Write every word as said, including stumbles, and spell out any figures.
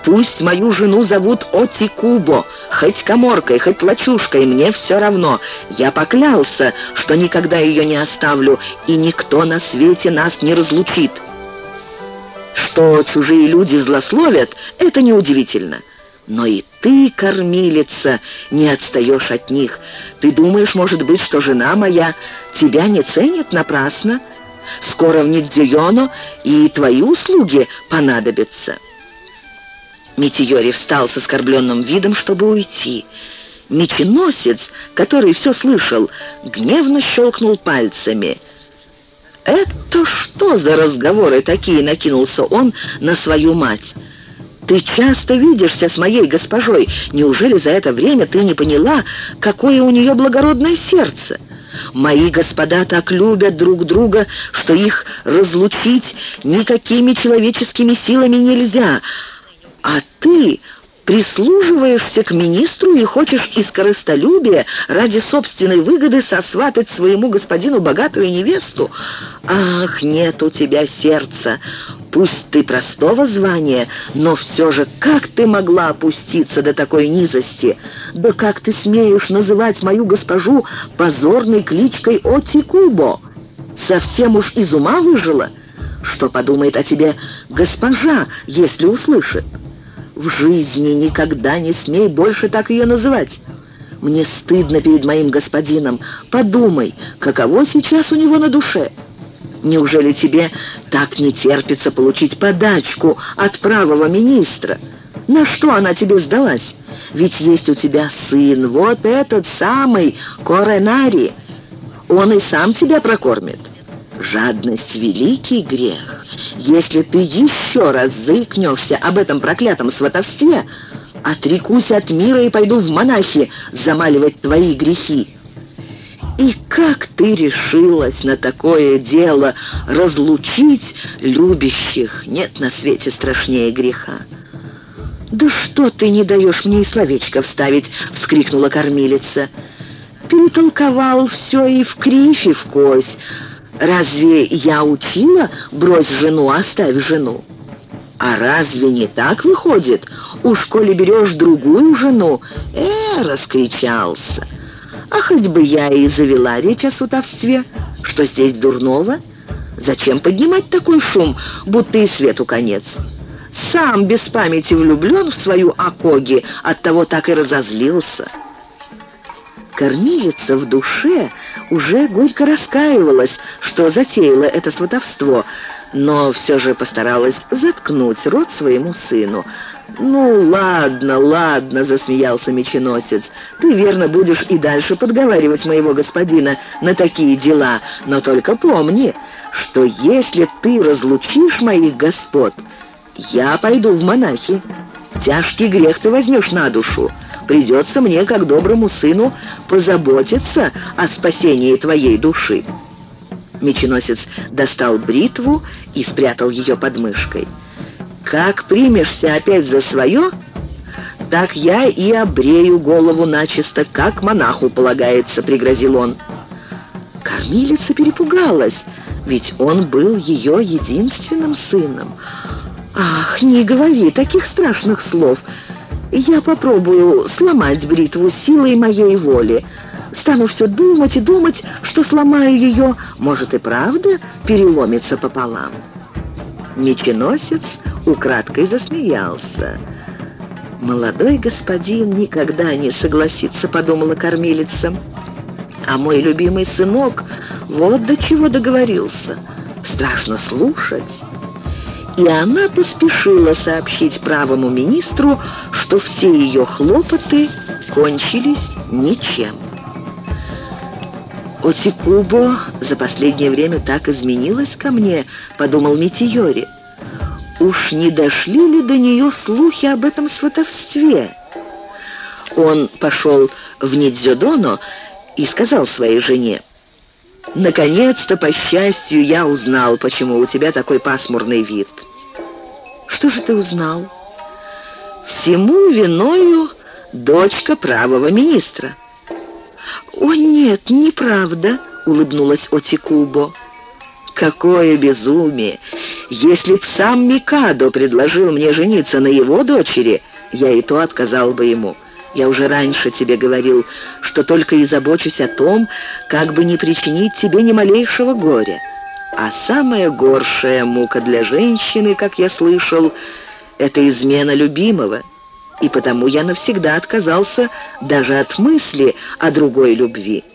Пусть мою жену зовут Отикубо, хоть Каморкой, хоть Лачушкой, мне все равно. Я поклялся, что никогда ее не оставлю, и никто на свете нас не разлучит. Что чужие люди злословят, это неудивительно. Но и ты, кормилица, не отстаешь от них. Ты думаешь, может быть, что жена моя тебя не ценит напрасно? Скоро в Нидзюйоно и твои услуги понадобятся». Митийори встал с оскорбленным видом, чтобы уйти. Меченосец, который все слышал, гневно щелкнул пальцами. «Это что за разговоры такие?» — накинулся он на свою мать. «Ты часто видишься с моей госпожой. Неужели за это время ты не поняла, какое у нее благородное сердце? Мои господа так любят друг друга, что их разлучить никакими человеческими силами нельзя. А ты прислуживаешься к министру и хочешь из корыстолюбия ради собственной выгоды сосватать своему господину богатую невесту? Ах, нет у тебя сердца! Пусть ты простого звания, но все же как ты могла опуститься до такой низости? Да как ты смеешь называть мою госпожу позорной кличкой Отикубо? Совсем уж из ума выжила? Что подумает о тебе госпожа, если услышит? В жизни никогда не смей больше так ее называть. Мне стыдно перед моим господином. Подумай, каково сейчас у него на душе. Неужели тебе так не терпится получить подачку от правого министра? На что она тебе сдалась? Ведь есть у тебя сын, вот этот самый Коренари. Он и сам тебя прокормит. Жадность — великий грех. Если ты еще раз заикнешься об этом проклятом сватовстве, отрекусь от мира и пойду в монахи замаливать твои грехи. И как ты решилась на такое дело — разлучить любящих? Нет на свете страшнее греха. «Да что ты не даешь мне и словечко вставить?» — вскрикнула кормилица. «Перетолковал все и в кривь, и в кось. Разве я учила брось жену, оставь жену? А разве не так выходит? Уж коли берешь другую жену, э, раскричался. А хоть бы я и завела речь о сватовстве, что здесь дурного? Зачем поднимать такой шум, будто и свету конец? Сам без памяти влюблен в свою Акоги, оттого так и разозлился». Кормилица в душе уже горько раскаивалась, что затеяла это сватовство, но все же постаралась заткнуть рот своему сыну. «Ну, ладно, ладно», — засмеялся меченосец, — «ты верно будешь и дальше подговаривать моего господина на такие дела, но только помни, что если ты разлучишь моих господ, я пойду в монахи. Тяжкий грех ты возьмешь на душу. Придется мне, как доброму сыну, позаботиться о спасении твоей души». Меченосец достал бритву и спрятал ее под мышкой. «Как примешься опять за свое, так я и обрею голову начисто, как монаху полагается», — пригрозил он. Кормилица перепугалась, ведь он был ее единственным сыном. «Ах, не говори таких страшных слов. Я попробую сломать бритву силой моей воли. Стану все думать и думать, что сломаю ее, может и правда переломится пополам». Меченосец украдкой засмеялся. «Молодой господин никогда не согласится», — подумала кормилица. «А мой любимый сынок вот до чего договорился. Страшно слушать». И она поспешила сообщить правому министру, что все ее хлопоты кончились ничем. «Отикубо за последнее время так изменилась ко мне», — подумал Митийори. «Уж не дошли ли до нее слухи об этом сватовстве?» Он пошел в Нидзюдоно и сказал своей жене: «Наконец-то, по счастью, я узнал, почему у тебя такой пасмурный вид». «Что же ты узнал?» «Всему виною дочка правого министра». «О, нет, неправда», — улыбнулась Отикубо. «Какое безумие! Если б сам Микадо предложил мне жениться на его дочери, я и то отказал бы ему. Я уже раньше тебе говорил, что только и забочусь о том, как бы не причинить тебе ни малейшего горя. А самая горшая мука для женщины, как я слышал, это измена любимого. И потому я навсегда отказался даже от мысли о другой любви.